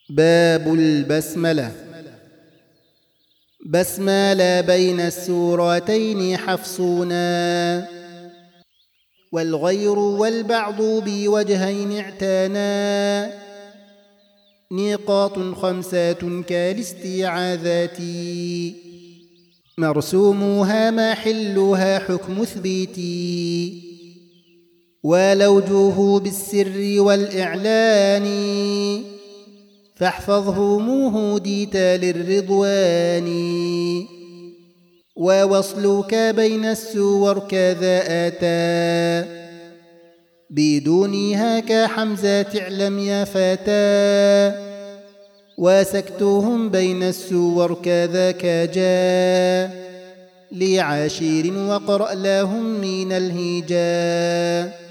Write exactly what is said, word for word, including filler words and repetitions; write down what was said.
باب البسملة. بسملة بين السورتين حفصونا، والغير والبعض بوجهين اعتانا. نقاط خمسات كالاستعاذات، مرسومها محلها حكم اثبيتي. ولوجوه بالسر والإعلان، فاحفظهم هديت للرضوان. ووصلك بين السور كذا أتى، بدونها كحمزة اعلم يا فتى. وسكتهم بين السور كذاك جاء، لعاشير وقرأ لهم من الهجاء.